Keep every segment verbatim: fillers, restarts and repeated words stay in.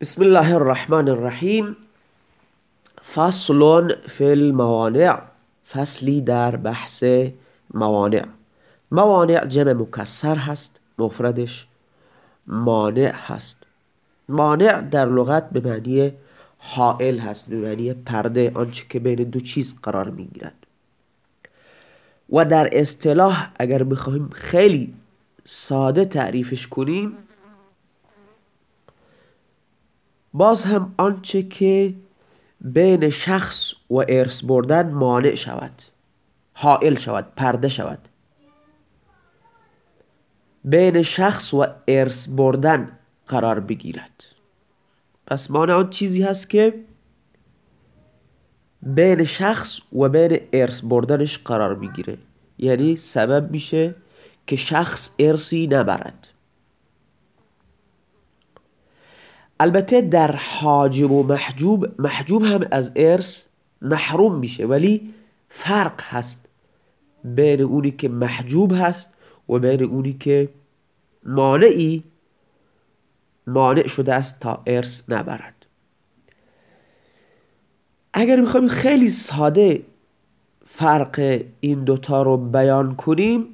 بسم الله الرحمن الرحیم. فصل فی الموانع، فصلی در بحث موانع. موانع جمع مکسر هست، مفردش مانع هست. مانع در لغت به معنی حائل هست، به معنی پرده، آنچه که بین دو چیز قرار میگیرد. و در اصطلاح اگر بخوایم خیلی ساده تعریفش کنیم، باز هم آنچه که بین شخص و ارث بردن مانع شود، حائل شود، پرده شود. بین شخص و ارث بردن قرار بگیرد. پس مانع آن چیزی هست که بین شخص و بین ارث بردنش قرار میگیره، یعنی سبب میشه که شخص ارثی نبرد. البته در حاجب و محجوب، محجوب هم از ارث محروم میشه، ولی فرق هست بین اونی که محجوب هست و بین اونی که مانعی مانع شده است تا ارث نبرد. اگر میخوایم خیلی ساده فرق این دوتا رو بیان کنیم،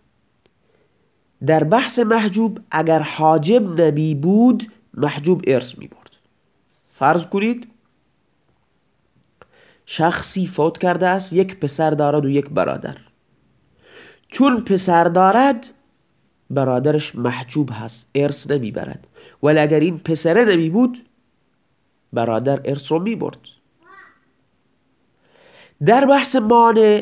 در بحث محجوب اگر حاجب نمی بود محجوب ارث می برد. فرض کنید شخصی فوت کرده است، یک پسر دارد و یک برادر. چون پسر دارد برادرش محجوب هست، ارث نمی برد، ولی اگر این پسره نمی بود برادر ارث رو می برد. در بحث مانع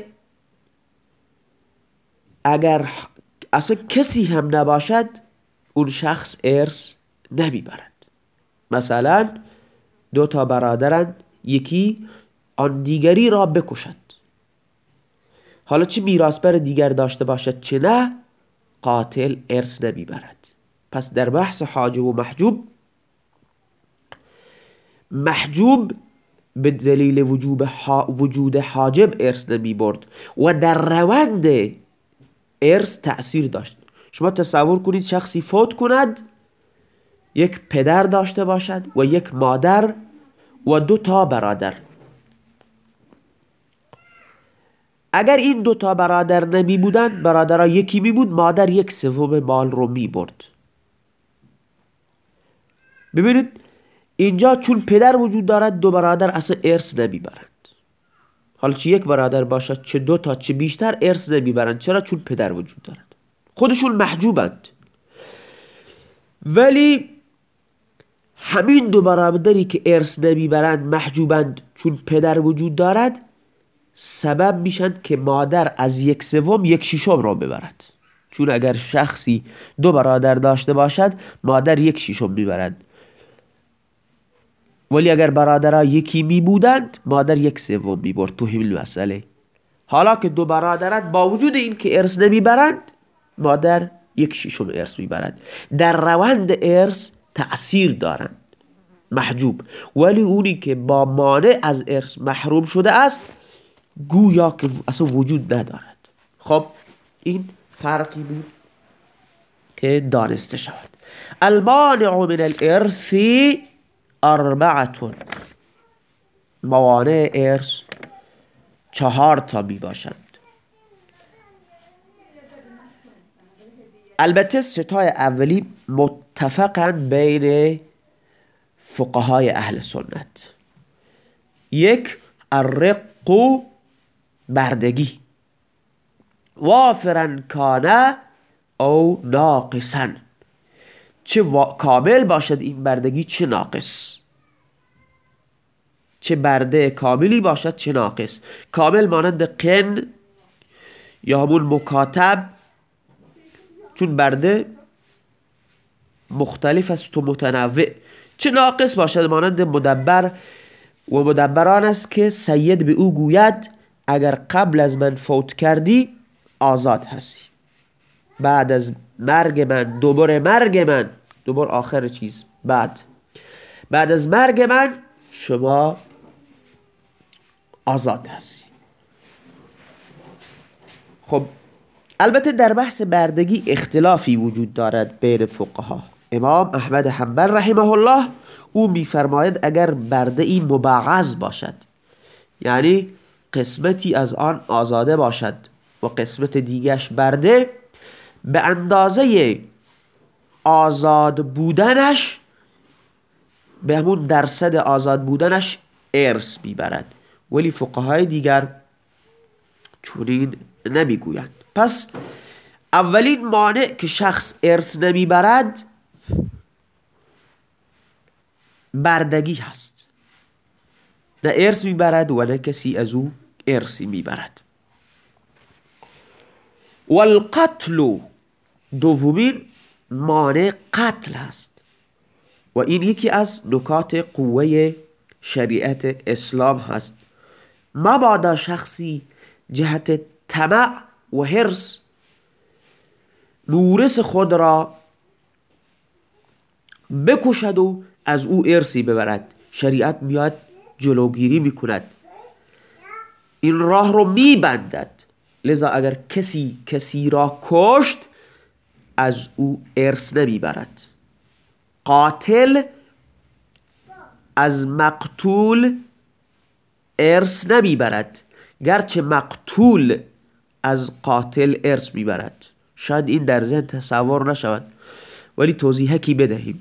اگر اصلا کسی هم نباشد اون شخص ارث نمی برد. مثلا دو تا برادرند، یکی آن دیگری را بکشد، حالا چه میراث بر دیگر داشته باشد چه نه، قاتل ارث نمی برد. پس در بحث حاجب و محجوب، محجوب به دلیل وجود وجود حاجب ارث نمی برد و در روند ارث تأثیر داشت. شما تصور کنید شخصی فوت کند، یک پدر داشته باشد و یک مادر و دو تا برادر. اگر این دو تا برادر نمی بودند، برادرها یکی می بود، مادر یک سوم مال رو می برد. ببینید اینجا چون پدر وجود دارد دو برادر اصلا ارث نمی برند. حالا چه یک برادر باشد چه دو تا چه بیشتر ارث نمی برند. چرا؟ چون پدر وجود دارد، خودشون محجوبند. ولی همین دو برادری که ارث نمی برند، محجوبند، چون پدر وجود دارد، سبب میشن که مادر از یک سوم یک ششم را ببرد. چون اگر شخصی دو برادر داشته باشد مادر یک ششم میبرد، ولی اگر برادرها یکی می بودند مادر یک سوم میبرد تو همین مسئله. حالا که دو برادرند با وجود این که ارث نمیبرند، مادر یک ششم ارث میبرد. در روند ارث تأثیر دارند محجوب، ولی اونی که با مانع از ارث محروم شده است گویا که اصلا وجود ندارد. خب این فرقی بود که دانسته شود. المانع من الارث اربعتون، موانع ارث چهار تا می باشند. البته ستای اولی متفقن بین فقهای اهل سنت. یک، الرق، بردگی، وافرن کانه او ناقصن، چه کامل باشد این بردگی چه ناقص، چه برده کاملی باشد چه ناقص. کامل مانند قن یا همون مکاتب، چون برده مختلف است و متنوع. چه ناقص باشد مانند مدبر و مدبران است که سید به او گوید اگر قبل از من فوت کردی آزاد هستی، بعد از مرگ من، دوباره مرگ من، دوباره آخر چیز، بعد بعد از مرگ من شما آزاد هستی. خب البته در بحث بردگی اختلافی وجود دارد بین فقها. امام احمد حنبل رحمه الله او میفرماید اگر برده ای مبعض باشد، یعنی قسمتی از آن آزاده باشد و قسمت دیگرش برده، به اندازه آزاد بودنش، به همون درصد آزاد بودنش ارث میبرد. ولی فقهای دیگر چنین نمیگویند. پس اولین مانع که شخص ارث نمیبرد بردگی هست. نه ارث میبرد و نه کسی از او ارثی میبرد. والقتل، دومین مانع قتل هست و این یکی از نکات قوه شریعت اسلام هست. مبادا شخصی جهت طمع و حرص مورث خود را بکشد و از او ارثی ببرد. شریعت میاد جلوگیری میکند، این راه رو میبندد. لذا اگر کسی کسی را کشت از او ارث نمیبرد. قاتل از مقتول ارث نمیبرد، گرچه مقتول از قاتل ارث میبرد. شاید این در ذهن تصور نشود ولی توضیحی بدهیم.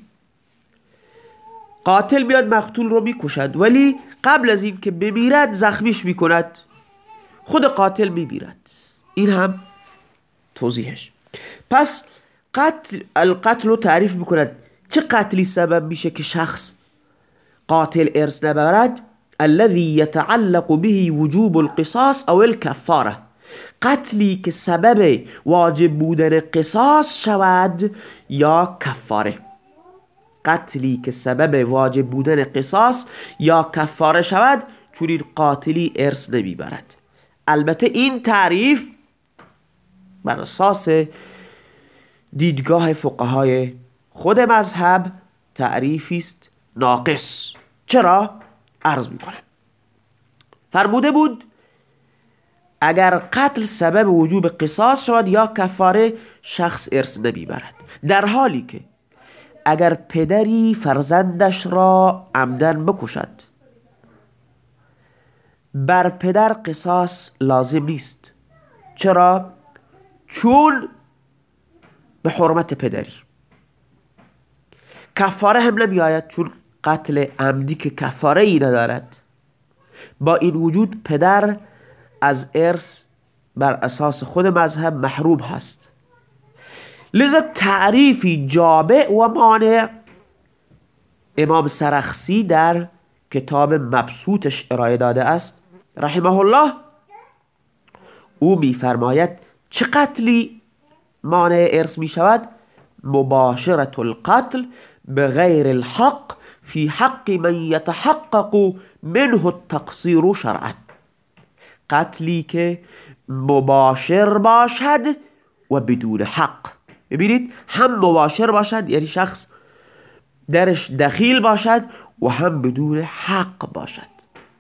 قاتل میاد مقتول رو میکشد ولی قبل از این که بمیرد زخمیش میکند، خود قاتل میمیرد. این هم توضیحش. پس قتل، القتل رو تعریف میکند. چه قتلی سبب میشه که شخص قاتل ارث نبرد؟ الذي يتعلق به وجوب القصاص او الكفاره، قتلی که سبب واجب بودن قصاص شود یا کفاره. قتلی که سبب واجب بودن قصاص یا کفاره شود چون این قاتلی ارث نمیبرد. البته این تعریف بر اساس دیدگاه فقهای خود مذهب تعریفی است ناقص. چرا؟ عرض میکنم. فرموده بود اگر قتل سبب وجوب قصاص شود یا کفاره شخص ارث نمیبرد، در حالی که اگر پدری فرزندش را عمدن بکشد بر پدر قصاص لازم نیست. چرا؟ چون به حرمت پدری. کفاره هم نمی آید چون قتل عمدی که کفاره ای ندارد. با این وجود پدر از ارث بر اساس خود مذهب محروم هست. لذا تعریفی جامع و مانع امام سرخسی در کتاب مبسوطش ارائه داده است رحمه الله. او میفرماید چه قتلی مانع ارث می شود؟ مباشرة القتل بغیر الحق في حق من يتحقق منه التقصیر شرعا. قتلی که مباشر باشد و بدون حق. ببینید، هم مباشر باشد یعنی شخص درش دخیل باشد و هم بدون حق باشد.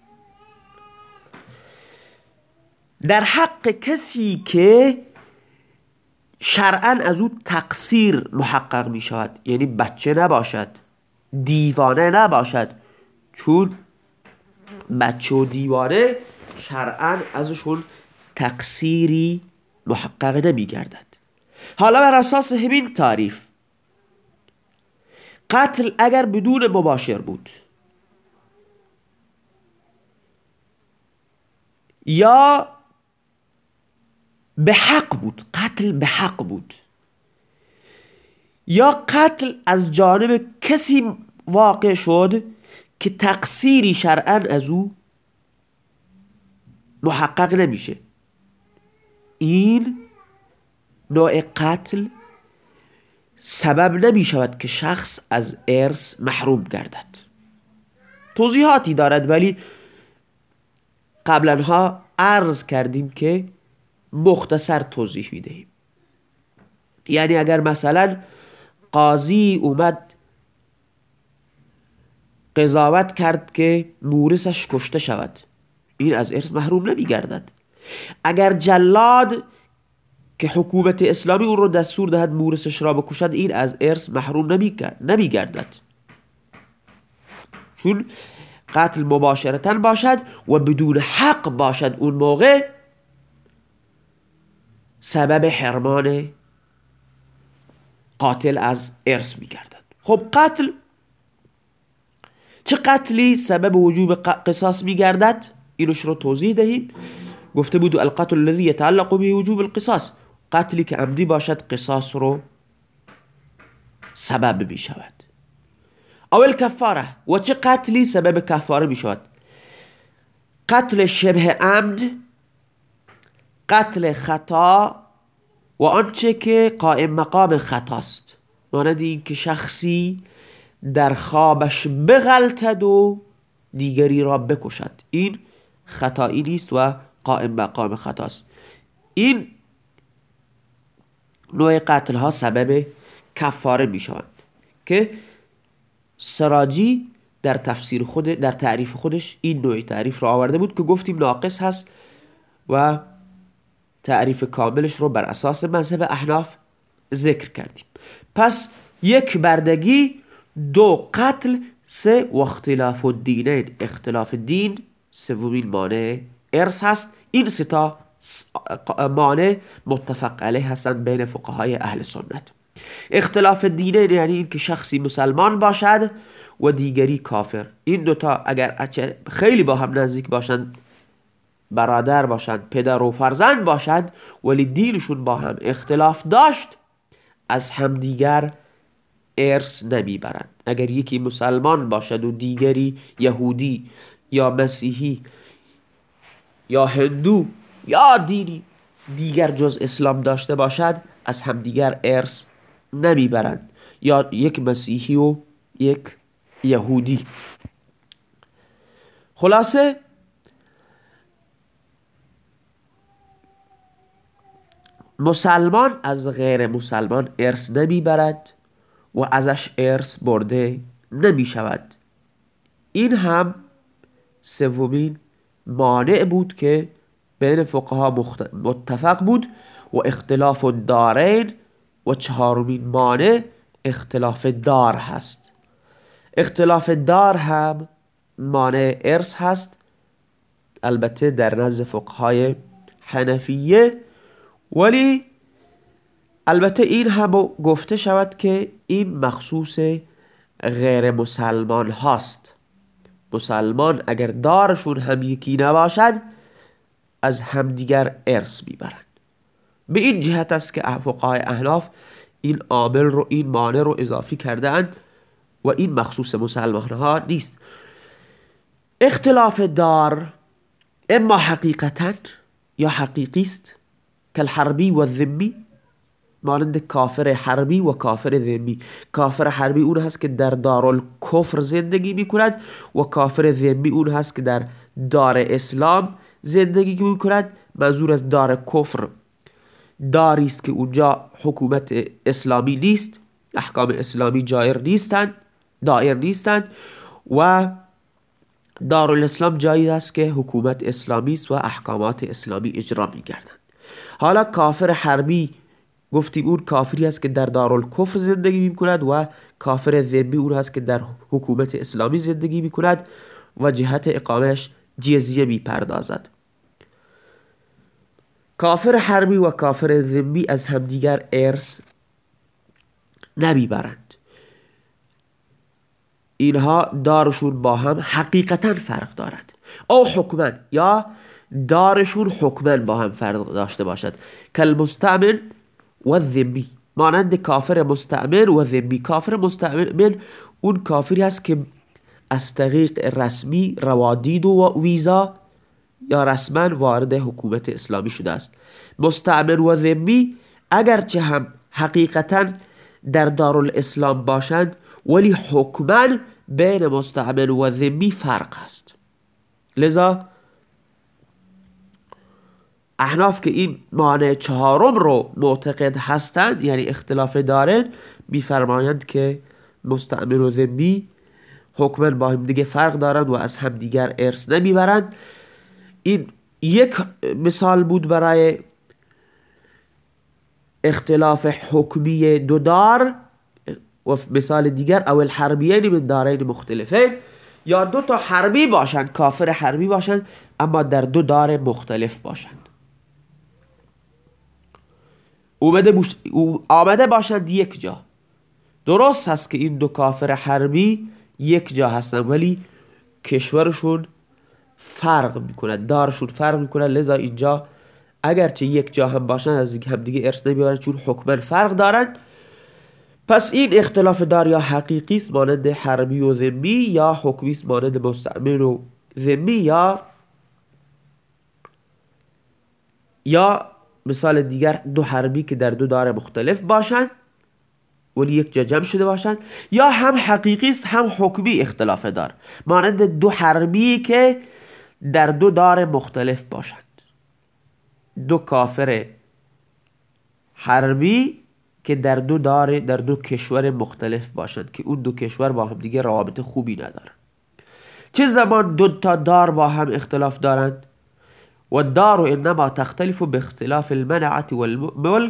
در حق کسی که شرعاً از او تقصیر محقق می شود، یعنی بچه نباشد، دیوانه نباشد، چون بچه و دیوانه شرعاً ازشون تقصیری محقق نمی گردد. حالا بر اساس همین تعریف قتل اگر بدون مباشر بود یا به حق بود، قتل به حق بود، یا قتل از جانب کسی واقع شد که تقصیری شرعاً از او محقق نمیشه، این نوع قتل سبب نمی شود که شخص از ارث محروم گردد. توضیحاتی دارد ولی قبلنها عرض کردیم که مختصر توضیح میدهیم. یعنی اگر مثلا قاضی اومد قضاوت کرد که مورثش کشته شود، این از ارث محروم نمی گردد. اگر جلاد که حکومت اسلامی اون رو دستور دهد مورثش را بکشد، این از ارث محروم نمی گردد. چون قتل مباشرتا باشد و بدون حق باشد اون موقع سبب حرمان قاتل از ارث میگردد. خب قتل، چه قتلی سبب وجوب قصاص میگردد؟ اینوش رو توضیح دهیم. گفته بود القتل الذي يتعلق به وجوب القصاص، قتلی که عمدی باشد قصاص رو سبب می شود. اول کفاره، و چه قتلی سبب کفاره می شود؟ قتل شبه عمد، قتل خطا و آنچه که قائم مقام خطاست، مانند این که شخصی در خوابش بغلطد و دیگری را بکشد، این خطایی نیست و قائم مقام خطاست. این نوع قتل ها سبب کفاره می شوند که سراجی در تفسیر خود در تعریف خودش این نوع تعریف را آورده بود که گفتیم ناقص هست و تعریف کاملش رو بر اساس مذهب احناف ذکر کردیم. پس یک بردگی، دو قتل، سه و اختلاف الدینین، اختلاف دین، سومین مانع ارث هست. این سه تا مانع متفق علیه هستند بین فقهای اهل سنت. اختلاف دینین یعنی این که شخصی مسلمان باشد و دیگری کافر. این دوتا اگر خیلی با هم نزدیک باشند، برادر باشند، پدر و فرزند باشند، ولی دینشون با هم اختلاف داشت، از همدیگر ارث نمیبرند. اگر یکی مسلمان باشد و دیگری یهودی یا مسیحی یا هندو یا دینی دیگر جز اسلام داشته باشد، از همدیگر ارث نمیبرند، یا یک مسیحی و یک یهودی. خلاصه مسلمان از غیر مسلمان ارث نمیبرد و ازش ارث برده نمی شود. این هم سومین مانع بود که بین فقها متفق بود. و اختلاف الدارین، و چهارمین مانع اختلاف دار هست. اختلاف دار هم مانع ارث هست، البته در نزد فقهای حنفیه، ولی البته این هم گفته شود که این مخصوص غیر مسلمان هاست. مسلمان اگر دارشون هم یکی نباشد، از همدیگر ارث میبرند. به این جهت است که فقهای احناف این عامل رو، این مانع رو اضافی کردند و این مخصوص مسلمان ها نیست. اختلاف دار اما حقیقتا یا حقیقی است، کالحربی و الذمی، مانند کافر حربی و کافر ذمی. کافر حربی اون هست که در دارالکفر زندگی میکند و کافر ذمی اون هست که در دار اسلام زندگی میکند. منظور از دار کفر داری است که اونجا حکومت اسلامی نیست، احکام اسلامی جایر نیستند، دایر نیستند، و دارالاسلام جایی است که حکومت اسلامی است و احکامات اسلامی اجرا میگردند. حالا کافر حربی گفتیم اون کافری است که در دارالکفر زندگی میکند و کافر ذمی اون هست که در حکومت اسلامی زندگی میکند و جهت اقامش جزیه میپردازد. کافر حربی و کافر ذمی از همدیگر ارث نمیبرند. اینها دارشون با هم حقیقتا فرق دارد، او حکما، یا دارشون حکما با هم فرق داشته باشد. کالمستعمل و الذمی، مانند کافر مستعمل و ذمی. کافر مستعمل اون کافری هست که از طریق رسمی روادید و ویزا یا رسما وارد حکومت اسلامی شده است. مستعمل و ذمی اگرچه هم حقیقتا در دارالاسلام باشند، ولی حکما بین مستعمل و ذمی فرق هست. لذا احناف که این مانع چهارم رو معتقد هستند، یعنی اختلاف دارن، میفرمایند که مستعمل و ذمی حکما با هم دیگه فرق دارند و از هم دیگر ارث نمیبرند. این یک مثال بود برای اختلاف حکمی دو دار. و مثال دیگر اول حربیین من دارین مختلفین، یا دو تا حربی باشند، کافر حربی باشند اما در دو دار مختلف باشند. اومده, بوش... آمده باشند یک جا. درست هست که این دو کافر حربی یک جا هستن ولی کشورشون فرق میکنه، دارشون فرق میکنه، لذا اینجا اگرچه یک جا هم باشن از همدیگه ارث نمیبرن چون حکما فرق دارن. پس این اختلاف دار یا حقیقی است مانند حربی و ذمی، یا حکمی است مانند مستعمل و ذمی، یا یا مثال دیگر دو حربی که در دو دار مختلف باشن ولی یک جا جمع شده باشن، یا هم حقیقی است هم حکمی اختلاف دار مانند دو حربی که در دو دار مختلف باشند. دو کافر حربی که در دو دار در دو کشور مختلف باشند که اون دو کشور با هم دیگه روابط خوبی ندارن. چه زمان دو تا دار با هم اختلاف دارند؟ و الدار انما تختلف باختلاف المنعة والملك.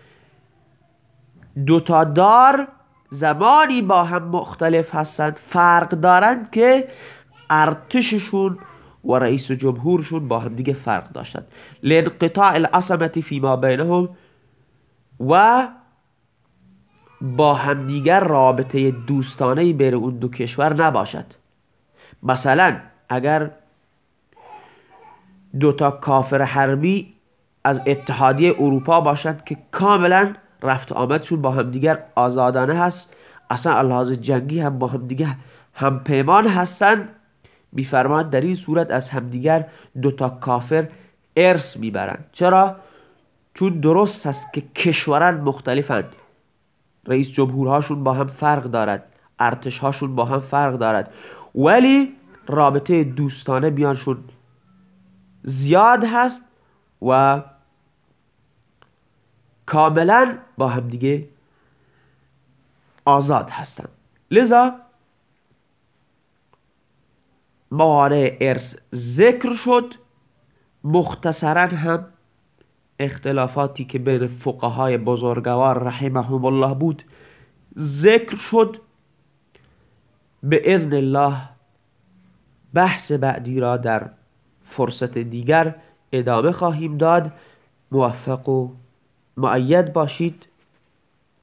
دو تا دار زمانی با هم مختلف هستند، فرق دارند که ارتششون و رئیس جمهورشون با هم دیگه فرق داشتند. لانقطاع العصمة فيما بينهم، و با همدیگر رابطه دوستانه بین اون دو کشور نباشد. مثلا اگر دو تا کافر حربی از اتحادیه اروپا باشند که کاملا رفت آمدشون با همدیگر آزادانه هست، اصلا لحاظ جنگی هم با همدیگر هم پیمان هستن، میفرماد در این صورت از همدیگر دو تا کافر ارث میبرند. چرا؟ چون درست هست که کشوران مختلفند، رئیس جمهورهاشون با هم فرق دارد، ارتشهاشون با هم فرق دارد، ولی رابطه دوستانه بیانشون زیاد هست و کاملا با هم دیگه آزاد هستند. لذا موانع ارث ذکر شد. مختصرا هم اختلافاتی که بین فقهای بزرگوار رحمهم الله بود ذکر شد. به اذن الله بحث بعدی را در فرصت دیگر ادامه خواهیم داد. موفق و مؤید باشید.